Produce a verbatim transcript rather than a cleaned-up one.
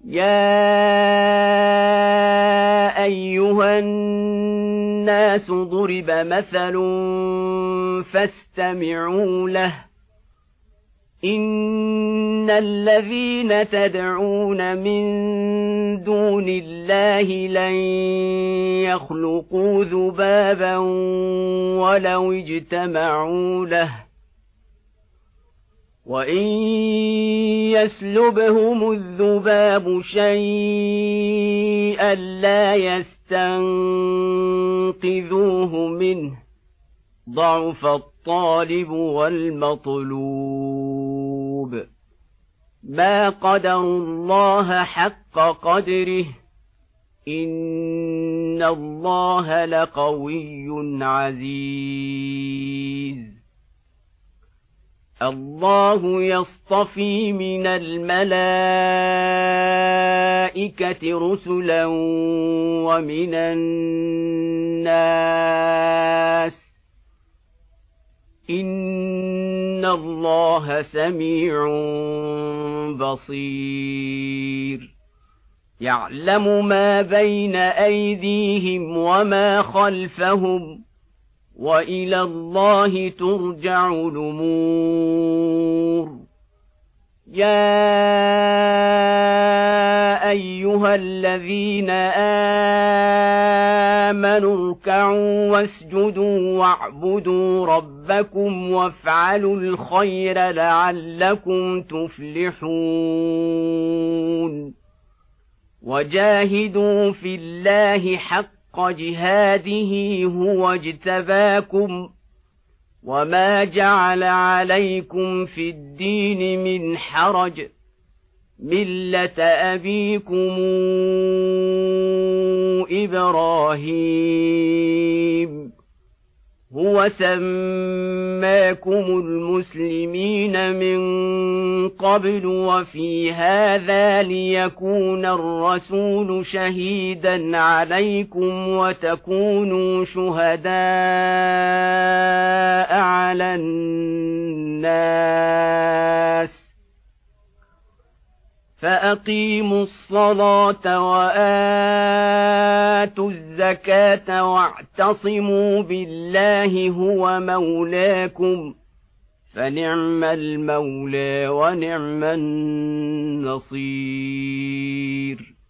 يا أيها الناس ضرب مثل فاستمعوا له إن الذين تدعون من دون الله لن يخلقوا ذبابا ولو اجتمعوا له وإن يسلبهم الذباب شيئا لا يستنقذوه منه ضعف الطالب والمطلوب ما قدروا الله حق قدره إن الله لقوي عزيز الله يصطفي من الملائكة رسلا ومن الناس إن الله سميع بصير يعلم ما بين أيديهم وما خلفهم وإلى الله ترجع الأمور يا أيها الذين آمنوا اركعوا واسجدوا واعبدوا ربكم وافعلوا الخير لعلكم تفلحون وجاهدوا في الله حق جهاده هو اجتباكم وما جعل عليكم في الدين من حرج ملة أبيكم إبراهيم هو سماكم المسلمين من قبل وفي هذا ليكون الرسول شهيدا عليكم وتكونوا شهداء على الناس فأقيموا الصلاة وآتوا الزكاة واعتصموا بالله هو مولاكم فنعم المولى ونعم النصير